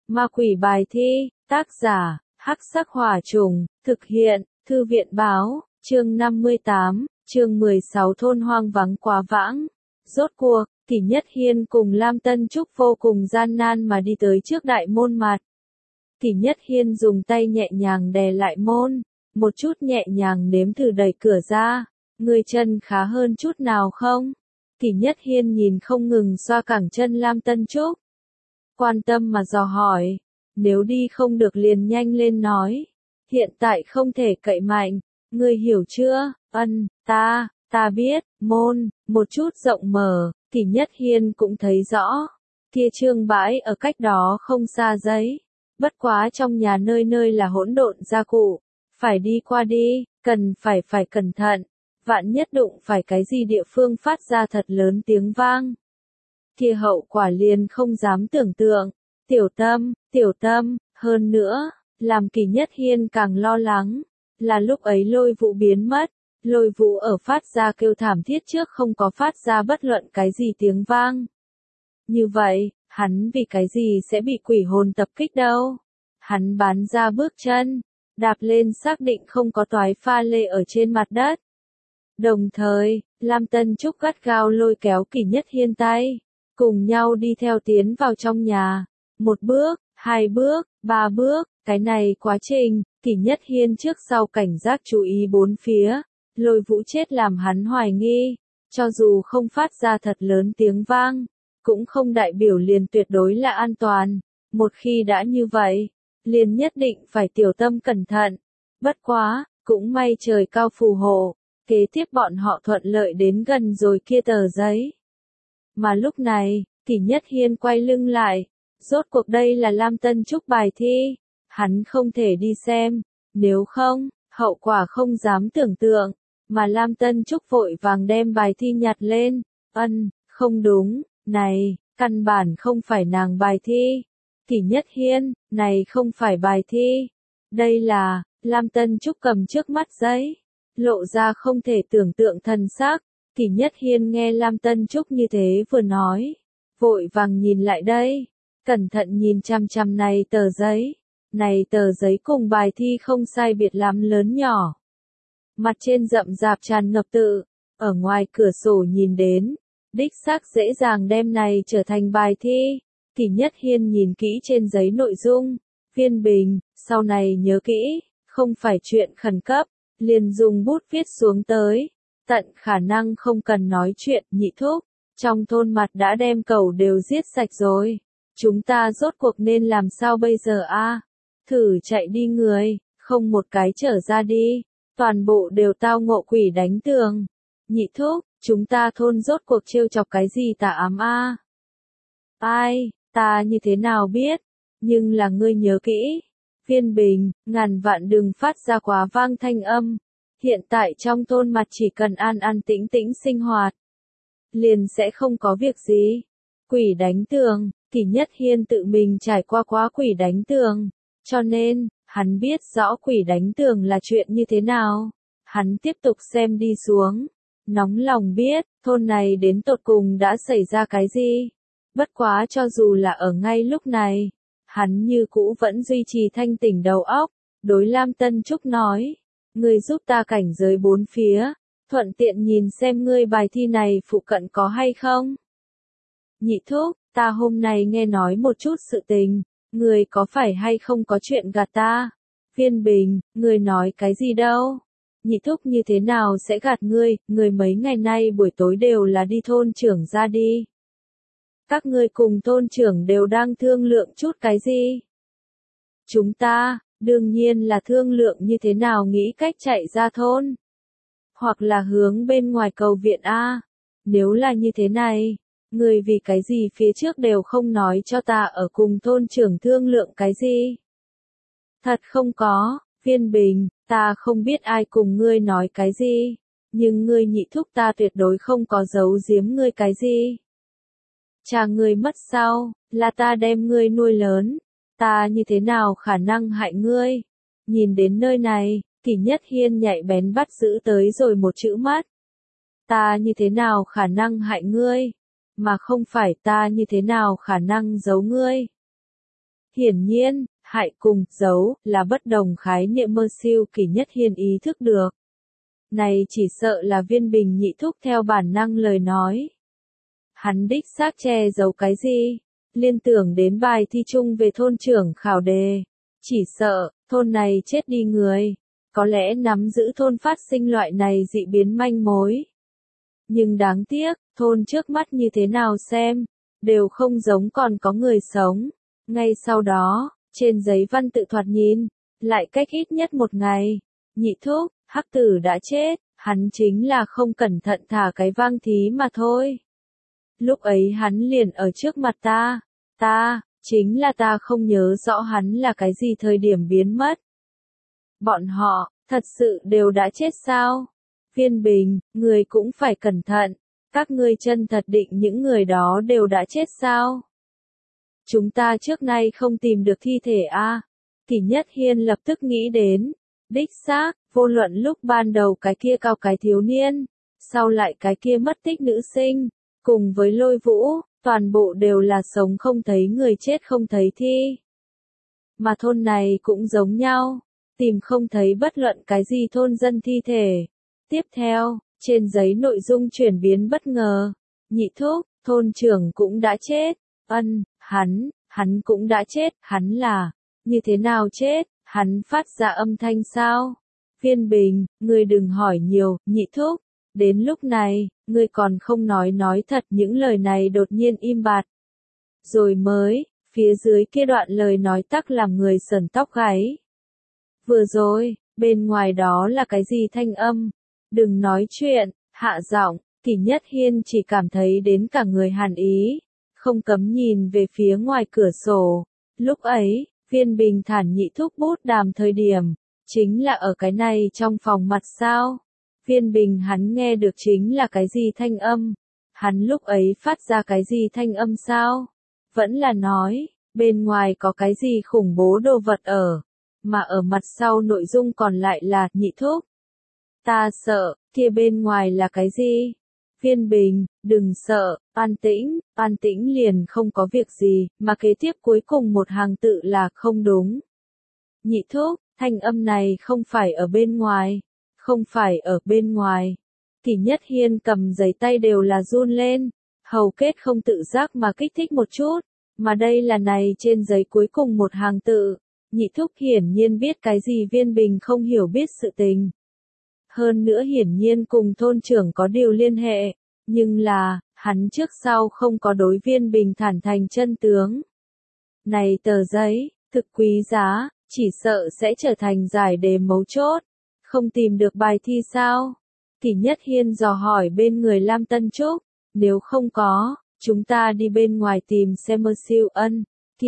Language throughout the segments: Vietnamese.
Ma quỷ bài thi, tác giả, Hắc Sắc Hỏa Trùng, thực hiện, Thư viện báo, chương 58, chương 16 thôn hoang vắng quá vãng. Rốt cuộc, Kỷ Nhất Hiên cùng Lam Tân Trúc vô cùng gian nan mà đi tới trước đại môn mặt. Kỷ Nhất Hiên dùng tay nhẹ nhàng đè lại môn, một chút nhẹ nhàng nếm thử đẩy cửa ra. Người chân khá hơn chút nào không? Kỷ Nhất Hiên nhìn không ngừng xoa cẳng chân Lam Tân Trúc. Quan tâm mà dò hỏi, nếu đi không được liền nhanh lên nói. Hiện tại không thể cậy mạnh, ngươi hiểu chưa? Ta biết, môn, một chút rộng mở, Kỷ Nhất Hiên cũng thấy rõ. Kia trương bãi ở cách đó không xa giấy. Bất quá trong nhà nơi nơi là hỗn độn gia cụ. Phải đi qua đi, cần phải cẩn thận. Vạn nhất đụng phải cái gì địa phương phát ra thật lớn tiếng vang. Kia hậu quả liền không dám tưởng tượng. Tiểu tâm, hơn nữa, làm Kỷ Nhất Hiên càng lo lắng, là lúc ấy lôi vụ biến mất, lôi vụ ở phát ra kêu thảm thiết trước không có phát ra bất luận cái gì tiếng vang. Như vậy, hắn vì cái gì sẽ bị quỷ hồn tập kích đâu? Hắn bắn ra bước chân, đạp lên xác định không có toái pha lê ở trên mặt đất. Đồng thời, Lam Tân Trúc gắt gao lôi kéo Kỷ Nhất Hiên tay, cùng nhau đi theo tiến vào trong nhà. 1 bước, 2 bước, 3 bước, cái này quá trình, Kỷ Nhất Hiên trước sau cảnh giác chú ý bốn phía, lôi vũ chết làm hắn hoài nghi, cho dù không phát ra thật lớn tiếng vang, cũng không đại biểu liền tuyệt đối là an toàn, một khi đã như vậy, liền nhất định phải tiểu tâm cẩn thận, bất quá, cũng may trời cao phù hộ, kế tiếp bọn họ thuận lợi đến gần rồi kia tờ giấy. Mà lúc này, Kỷ Nhất Hiên quay lưng lại. Rốt cuộc đây là Lam Tân Trúc bài thi, hắn không thể đi xem, nếu không, hậu quả không dám tưởng tượng, mà Lam Tân Trúc vội vàng đem bài thi nhặt lên, không đúng, này, căn bản không phải nàng bài thi, Kỷ Nhất Hiên, này không phải bài thi, đây là, Lam Tân Trúc cầm trước mắt giấy, lộ ra không thể tưởng tượng thần sắc, Kỷ Nhất Hiên nghe Lam Tân Trúc như thế vừa nói, vội vàng nhìn lại đây. Cẩn thận nhìn chăm chăm này tờ giấy cùng bài thi không sai biệt lắm lớn nhỏ. Mặt trên rậm rạp tràn ngập tự, ở ngoài cửa sổ nhìn đến, đích xác dễ dàng đem này trở thành bài thi. Kỷ Nhất Hiên nhìn kỹ trên giấy nội dung, phiên bình, sau này nhớ kỹ, không phải chuyện khẩn cấp, liền dùng bút viết xuống tới, tận khả năng không cần nói chuyện nhị thúc, trong thôn mặt đã đem cẩu đều giết sạch rồi. Chúng ta rốt cuộc nên làm sao bây giờ a? Thử chạy đi người, không một cái trở ra đi, toàn bộ đều tao ngộ quỷ đánh tường. Nhị thúc, chúng ta thôn rốt cuộc trêu chọc cái gì tà ám a? Ai, ta như thế nào biết, nhưng là ngươi nhớ kỹ. Phiên bình, ngàn vạn đừng phát ra quá vang thanh âm. Hiện tại trong thôn mặt chỉ cần an an tĩnh tĩnh sinh hoạt, liền sẽ không có việc gì. Quỷ đánh tường. Kỷ Nhất Hiên tự mình trải qua quá quỷ đánh tường, cho nên, hắn biết rõ quỷ đánh tường là chuyện như thế nào. Hắn tiếp tục xem đi xuống, nóng lòng biết, thôn này đến tột cùng đã xảy ra cái gì. Bất quá cho dù là ở ngay lúc này, hắn như cũ vẫn duy trì thanh tỉnh đầu óc, đối Lam Tân Trúc nói, ngươi giúp ta cảnh giới bốn phía, thuận tiện nhìn xem ngươi bài thi này phụ cận có hay không. Nhị thúc, ta hôm nay nghe nói một chút sự tình, người có phải hay không có chuyện gạt ta? Phiên bình, người nói cái gì đâu? Nhị thúc như thế nào sẽ gạt ngươi, người mấy ngày nay buổi tối đều là đi thôn trưởng ra đi. Các ngươi cùng thôn trưởng đều đang thương lượng chút cái gì? Chúng ta, đương nhiên là thương lượng như thế nào nghĩ cách chạy ra thôn. Hoặc là hướng bên ngoài cầu viện A. Nếu là như thế này. Người vì cái gì phía trước đều không nói cho ta ở cùng thôn trưởng thương lượng cái gì? Thật không có, phiên bình, ta không biết ai cùng ngươi nói cái gì, nhưng ngươi nhị thúc ta tuyệt đối không có giấu giếm ngươi cái gì. Cha ngươi mất sau, là ta đem ngươi nuôi lớn, ta như thế nào khả năng hại ngươi? Nhìn đến nơi này, Kỷ Nhất Hiên nhạy bén bắt giữ tới rồi một chữ mắt. Ta như thế nào khả năng hại ngươi? Mà không phải ta như thế nào khả năng giấu ngươi. Hiển nhiên, hại cùng giấu là bất đồng khái niệm mơ siêu Kỷ Nhất Hiên ý thức được. Này chỉ sợ là Viên Bình Nhị thúc theo bản năng lời nói. Hắn đích xác che giấu cái gì? Liên tưởng đến bài thi chung về thôn trưởng khảo đề. Chỉ sợ, thôn này chết đi người. Có lẽ nắm giữ thôn phát sinh loại này dị biến manh mối. Nhưng đáng tiếc, thôn trước mắt như thế nào xem, đều không giống còn có người sống. Ngay sau đó, trên giấy văn tự thoạt nhìn, lại cách ít nhất một ngày. Nhị thúc, Hắc Tử đã chết, hắn chính là không cẩn thận thả cái vang thí mà thôi. Lúc ấy hắn liền ở trước mặt ta, chính là ta không nhớ rõ hắn là cái gì thời điểm biến mất. Bọn họ, thật sự đều đã chết sao? Viên Bình, người cũng phải cẩn thận, các ngươi chân thật định những người đó đều đã chết sao? Chúng ta trước nay không tìm được thi thể a. Kỷ Nhất Hiên lập tức nghĩ đến, đích xác, vô luận lúc ban đầu cái kia cao cái thiếu niên, sau lại cái kia mất tích nữ sinh, cùng với Lôi Vũ, toàn bộ đều là sống không thấy người chết không thấy thi. Mà thôn này cũng giống nhau, tìm không thấy bất luận cái gì thôn dân thi thể. Tiếp theo, trên giấy nội dung chuyển biến bất ngờ. Nhị thúc, thôn trưởng cũng đã chết. Hắn cũng đã chết. Hắn là, như thế nào chết? Hắn phát ra âm thanh sao? Viên Bình, ngươi đừng hỏi nhiều, nhị thúc. Đến lúc này, ngươi còn không nói thật những lời này đột nhiên im bặt. Rồi mới, phía dưới kia đoạn lời nói tắc làm người sởn tóc gáy. Vừa rồi, bên ngoài đó là cái gì thanh âm? Đừng nói chuyện, hạ giọng, Kỷ Nhất Hiên chỉ cảm thấy đến cả người hàn ý, không cấm nhìn về phía ngoài cửa sổ. Lúc ấy, Viên Bình thản nhị thúc bút đàm thời điểm, chính là ở cái này trong phòng mặt sao? Viên Bình hắn nghe được chính là cái gì thanh âm? Hắn lúc ấy phát ra cái gì thanh âm sao? Vẫn là nói, bên ngoài có cái gì khủng bố đồ vật ở, mà ở mặt sau nội dung còn lại là nhị thúc. Ta sợ, kia bên ngoài là cái gì? Viên Bình, đừng sợ, an tĩnh liền không có việc gì, mà kế tiếp cuối cùng một hàng tự là không đúng. Nhị thúc, thanh âm này không phải ở bên ngoài, không phải ở bên ngoài. Kỷ Nhất Hiên cầm giấy tay đều là run lên, hầu kết không tự giác mà kích thích một chút, mà đây là này trên giấy cuối cùng một hàng tự. Nhị thúc hiển nhiên biết cái gì Viên Bình không hiểu biết sự tình. Hơn nữa hiển nhiên cùng thôn trưởng có điều liên hệ, nhưng là, hắn trước sau không có đối Viên Bình thản thành chân tướng. Này tờ giấy, thực quý giá, chỉ sợ sẽ trở thành giải đề mấu chốt. Không tìm được bài thi sao? Kỷ Nhất Hiên dò hỏi bên người Lam Tân Trúc, nếu không có, chúng ta đi bên ngoài tìm xem mơ siêu ân.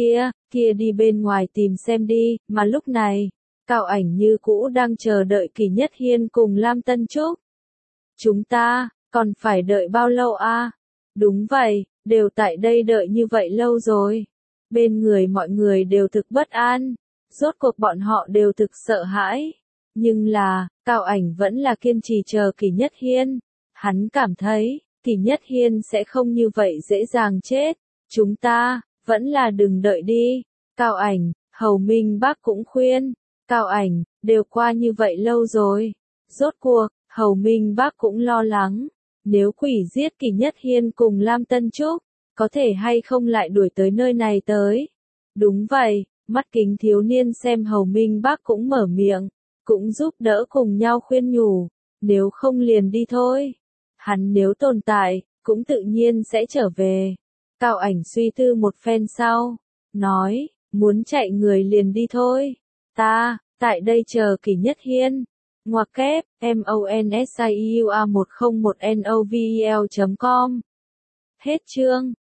Kia đi bên ngoài tìm xem đi, mà lúc này, Cao Ảnh như cũ đang chờ đợi Kỷ Nhất Hiên cùng Lam Tân Trúc. Chúng ta, còn phải đợi bao lâu a? Đúng vậy, đều tại đây đợi như vậy lâu rồi. Bên người mọi người đều thực bất an, rốt cuộc bọn họ đều thực sợ hãi. Nhưng là, Cao Ảnh vẫn là kiên trì chờ Kỷ Nhất Hiên. Hắn cảm thấy, Kỷ Nhất Hiên sẽ không như vậy dễ dàng chết. Chúng ta, vẫn là đừng đợi đi. Cao Ảnh, Hầu Minh Bác cũng khuyên. Cao Ảnh, đều qua như vậy lâu rồi. Rốt cuộc, Hầu Minh Bác cũng lo lắng. Nếu quỷ giết Kỷ Nhất Hiên cùng Lam Tân Trúc, có thể hay không lại đuổi tới nơi này tới. Đúng vậy, mắt kính thiếu niên xem Hầu Minh Bác cũng mở miệng, cũng giúp đỡ cùng nhau khuyên nhủ. Nếu không liền đi thôi. Hắn nếu tồn tại, cũng tự nhiên sẽ trở về. Cao Ảnh suy tư một phen sau, nói, muốn chạy người liền đi thôi. Ta, tại đây chờ Kỷ Nhất Hiên. Ngoặc kép, MONSIUA101NOVEL.com. Hết chương.